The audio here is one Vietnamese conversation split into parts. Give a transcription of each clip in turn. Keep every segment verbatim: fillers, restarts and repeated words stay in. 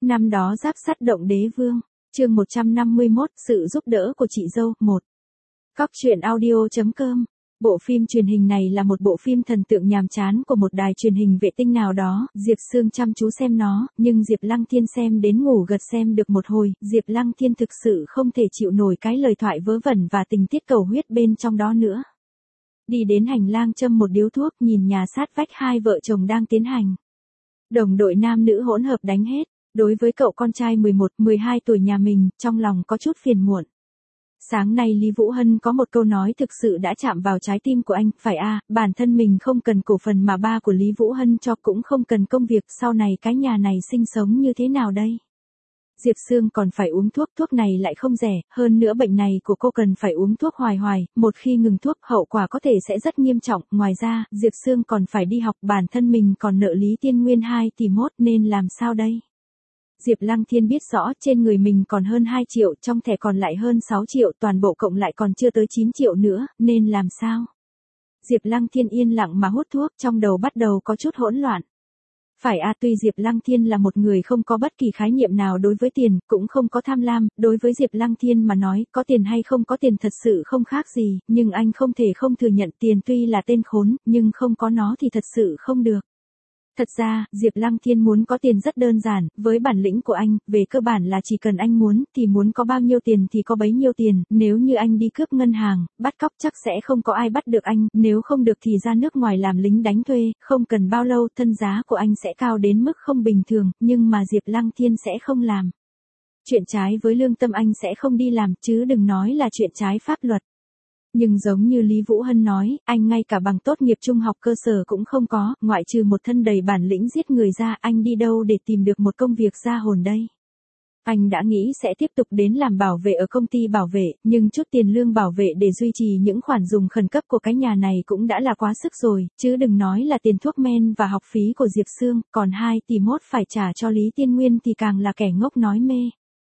Năm đó giáp sắt động đế vương, chương một trăm năm mươi mốt, sự giúp đỡ của chị dâu, một. Cóc truyện audio chấm com. Bộ phim truyền hình này là một bộ phim thần tượng nhàm chán của một đài truyền hình vệ tinh nào đó, Diệp Sương chăm chú xem nó, nhưng Diệp Lăng Thiên xem đến ngủ gật xem được một hồi, Diệp Lăng Thiên thực sự không thể chịu nổi cái lời thoại vớ vẩn và tình tiết cầu huyết bên trong đó nữa. Đi đến hành lang châm một điếu thuốc, nhìn nhà sát vách hai vợ chồng đang tiến hành đồng đội nam nữ hỗn hợp đánh hết. Đối với cậu con trai mười một, mười hai tuổi nhà mình, trong lòng có chút phiền muộn. Sáng nay Lý Vũ Hân có một câu nói thực sự đã chạm vào trái tim của anh, phải a, à, bản thân mình không cần cổ phần mà ba của Lý Vũ Hân cho cũng không cần công việc, sau này cái nhà này sinh sống như thế nào đây? Diệp Sương còn phải uống thuốc, thuốc này lại không rẻ, hơn nữa bệnh này của cô cần phải uống thuốc hoài hoài, một khi ngừng thuốc hậu quả có thể sẽ rất nghiêm trọng, ngoài ra, Diệp Sương còn phải đi học, bản thân mình còn nợ Lý Tiên Nguyên hai tỷ mốt nên làm sao đây? Diệp Lăng Thiên biết rõ trên người mình còn hơn hai triệu, trong thẻ còn lại hơn sáu triệu, toàn bộ cộng lại còn chưa tới chín triệu nữa, nên làm sao? Diệp Lăng Thiên yên lặng mà hút thuốc, trong đầu bắt đầu có chút hỗn loạn. Phải à, tuy Diệp Lăng Thiên là một người không có bất kỳ khái niệm nào đối với tiền, cũng không có tham lam, đối với Diệp Lăng Thiên mà nói, có tiền hay không có tiền thật sự không khác gì, nhưng anh không thể không thừa nhận tiền tuy là tên khốn, nhưng không có nó thì thật sự không được. Thật ra, Diệp Lăng Thiên muốn có tiền rất đơn giản, với bản lĩnh của anh, về cơ bản là chỉ cần anh muốn, thì muốn có bao nhiêu tiền thì có bấy nhiêu tiền, nếu như anh đi cướp ngân hàng, bắt cóc chắc sẽ không có ai bắt được anh, nếu không được thì ra nước ngoài làm lính đánh thuê, không cần bao lâu thân giá của anh sẽ cao đến mức không bình thường, nhưng mà Diệp Lăng Thiên sẽ không làm. Chuyện trái với lương tâm anh sẽ không đi làm, chứ đừng nói là chuyện trái pháp luật. Nhưng giống như Lý Vũ Hân nói, anh ngay cả bằng tốt nghiệp trung học cơ sở cũng không có, ngoại trừ một thân đầy bản lĩnh giết người ra, anh đi đâu để tìm được một công việc ra hồn đây. Anh đã nghĩ sẽ tiếp tục đến làm bảo vệ ở công ty bảo vệ, nhưng chút tiền lương bảo vệ để duy trì những khoản dùng khẩn cấp của cái nhà này cũng đã là quá sức rồi, chứ đừng nói là tiền thuốc men và học phí của Diệp Sương, còn hai tỷ mốt phải trả cho Lý Tiên Nguyên thì càng là kẻ ngốc nói mê.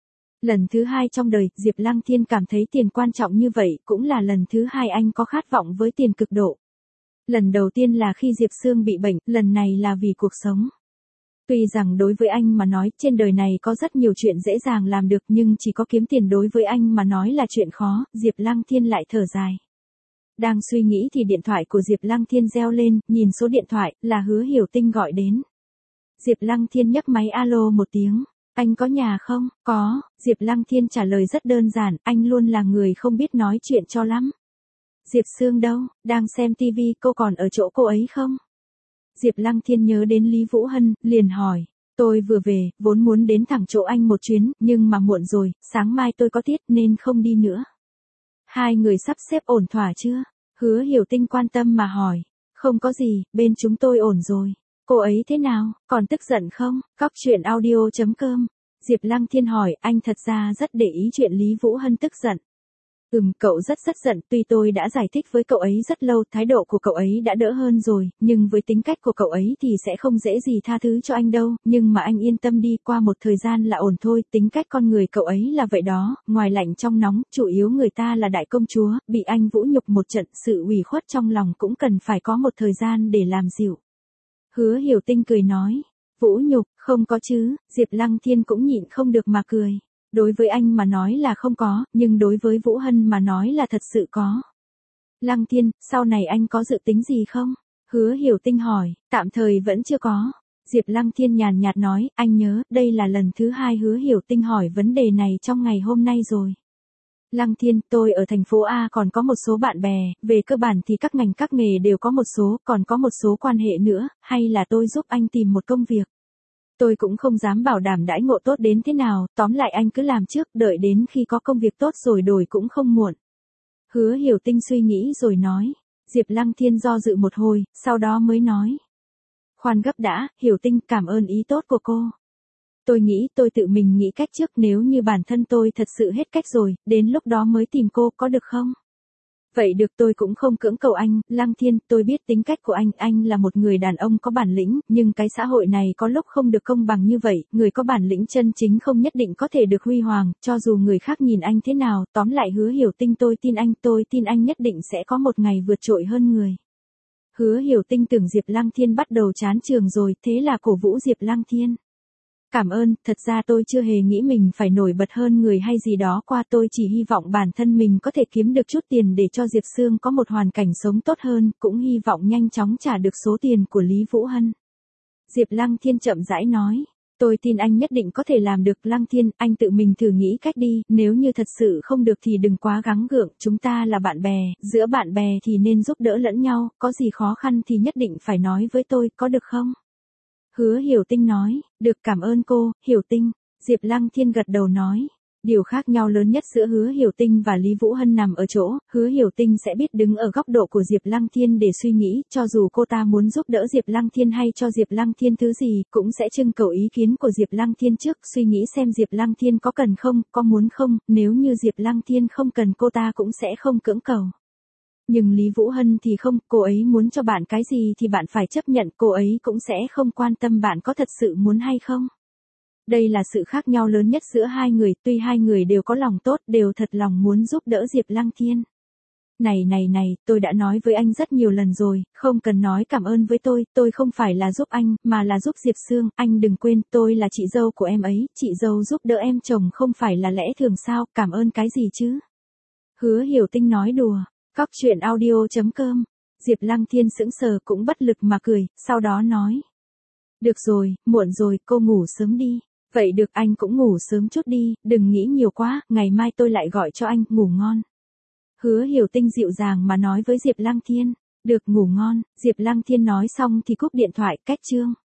Lần thứ hai trong đời, Diệp Lăng Thiên cảm thấy tiền quan trọng như vậy, cũng là lần thứ hai anh có khát vọng với tiền cực độ. Lần đầu tiên là khi Diệp Sương bị bệnh, lần này là vì cuộc sống. Tuy rằng đối với anh mà nói, trên đời này có rất nhiều chuyện dễ dàng làm được, nhưng chỉ có kiếm tiền đối với anh mà nói là chuyện khó, Diệp Lăng Thiên lại thở dài. Đang suy nghĩ thì điện thoại của Diệp Lăng Thiên reo lên, nhìn số điện thoại, là Hứa Hiểu Tinh gọi đến. Diệp Lăng Thiên nhấc máy alo một tiếng. Anh có nhà không? Có, Diệp Lăng Thiên trả lời rất đơn giản, anh luôn là người không biết nói chuyện cho lắm. Diệp Sương đâu, đang xem tivi, cô còn ở chỗ cô ấy không? Diệp Lăng Thiên nhớ đến Lý Vũ Hân, liền hỏi, tôi vừa về, vốn muốn đến thẳng chỗ anh một chuyến, nhưng mà muộn rồi, sáng mai tôi có tiết nên không đi nữa. Hai người sắp xếp ổn thỏa chưa? Hứa Hiểu Tinh quan tâm mà hỏi, không có gì, bên chúng tôi ổn rồi. Cô ấy thế nào, còn tức giận không? Cóc truyện audio chấm com. Diệp Lăng Thiên hỏi, anh thật ra rất để ý chuyện Lý Vũ Hân tức giận. Ừm, cậu rất rất giận, tuy tôi đã giải thích với cậu ấy rất lâu, thái độ của cậu ấy đã đỡ hơn rồi, nhưng với tính cách của cậu ấy thì sẽ không dễ gì tha thứ cho anh đâu, nhưng mà anh yên tâm đi, qua một thời gian là ổn thôi, tính cách con người cậu ấy là vậy đó, ngoài lạnh trong nóng, chủ yếu người ta là đại công chúa, bị anh vũ nhục một trận, sự ủy khuất trong lòng cũng cần phải có một thời gian để làm dịu. Hứa Hiểu Tinh cười nói, vũ nhục, không có chứ, Diệp Lăng Thiên cũng nhịn không được mà cười. Đối với anh mà nói là không có, nhưng đối với Vũ Hân mà nói là thật sự có. Lăng Thiên, sau này anh có dự tính gì không? Hứa Hiểu Tinh hỏi, tạm thời vẫn chưa có. Diệp Lăng Thiên nhàn nhạt nói, anh nhớ, đây là lần thứ hai Hứa Hiểu Tinh hỏi vấn đề này trong ngày hôm nay rồi. Lăng Thiên, tôi ở thành phố A còn có một số bạn bè, về cơ bản thì các ngành các nghề đều có một số, còn có một số quan hệ nữa, hay là tôi giúp anh tìm một công việc. Tôi cũng không dám bảo đảm đãi ngộ tốt đến thế nào, tóm lại anh cứ làm trước, đợi đến khi có công việc tốt rồi đổi cũng không muộn. Hứa Hiểu Tinh suy nghĩ rồi nói. Diệp Lăng Thiên do dự một hồi, sau đó mới nói. Khoan gấp đã, Hiểu Tinh, cảm ơn ý tốt của cô. Tôi nghĩ tôi tự mình nghĩ cách trước, nếu như bản thân tôi thật sự hết cách rồi, đến lúc đó mới tìm cô, có được không? Vậy được, tôi cũng không cưỡng cầu anh, Lăng Thiên, tôi biết tính cách của anh, anh là một người đàn ông có bản lĩnh, nhưng cái xã hội này có lúc không được công bằng như vậy, người có bản lĩnh chân chính không nhất định có thể được huy hoàng, cho dù người khác nhìn anh thế nào, tóm lại Hứa Hiểu Tinh, tôi tin anh, tôi tin anh nhất định sẽ có một ngày vượt trội hơn người. Hứa Hiểu Tinh tưởng Diệp Lăng Thiên bắt đầu chán trường rồi, thế là cổ vũ Diệp Lăng Thiên. Cảm ơn, thật ra tôi chưa hề nghĩ mình phải nổi bật hơn người hay gì đó qua, tôi chỉ hy vọng bản thân mình có thể kiếm được chút tiền để cho Diệp Sương có một hoàn cảnh sống tốt hơn, cũng hy vọng nhanh chóng trả được số tiền của Lý Vũ Hân. Diệp Lăng Thiên chậm rãi nói, tôi tin anh nhất định có thể làm được. Lăng Thiên, anh tự mình thử nghĩ cách đi, nếu như thật sự không được thì đừng quá gắng gượng, chúng ta là bạn bè, giữa bạn bè thì nên giúp đỡ lẫn nhau, có gì khó khăn thì nhất định phải nói với tôi, có được không? Hứa Hiểu Tinh nói, được, cảm ơn cô, Hiểu Tinh. Diệp Lăng Thiên gật đầu nói, điều khác nhau lớn nhất giữa Hứa Hiểu Tinh và Lý Vũ Hân nằm ở chỗ, Hứa Hiểu Tinh sẽ biết đứng ở góc độ của Diệp Lăng Thiên để suy nghĩ, cho dù cô ta muốn giúp đỡ Diệp Lăng Thiên hay cho Diệp Lăng Thiên thứ gì, cũng sẽ trưng cầu ý kiến của Diệp Lăng Thiên trước, suy nghĩ xem Diệp Lăng Thiên có cần không, có muốn không, nếu như Diệp Lăng Thiên không cần cô ta cũng sẽ không cưỡng cầu. Nhưng Lý Vũ Hân thì không, cô ấy muốn cho bạn cái gì thì bạn phải chấp nhận, cô ấy cũng sẽ không quan tâm bạn có thật sự muốn hay không. Đây là sự khác nhau lớn nhất giữa hai người, tuy hai người đều có lòng tốt, đều thật lòng muốn giúp đỡ Diệp Lăng Thiên. Này này này, tôi đã nói với anh rất nhiều lần rồi, không cần nói cảm ơn với tôi, tôi không phải là giúp anh, mà là giúp Diệp Sương, anh đừng quên, tôi là chị dâu của em ấy, chị dâu giúp đỡ em chồng không phải là lẽ thường sao, cảm ơn cái gì chứ? Hứa Hiểu Tinh nói đùa. Cóc truyện audio chấm com. Diệp Lăng Thiên sững sờ cũng bất lực mà cười, sau đó nói. Được rồi, muộn rồi, cô ngủ sớm đi. Vậy được, anh cũng ngủ sớm chút đi, đừng nghĩ nhiều quá, ngày mai tôi lại gọi cho anh, ngủ ngon. Hứa Hiểu Tinh dịu dàng mà nói với Diệp Lăng Thiên. Được, ngủ ngon. Diệp Lăng Thiên nói xong thì cúp điện thoại, cách chương.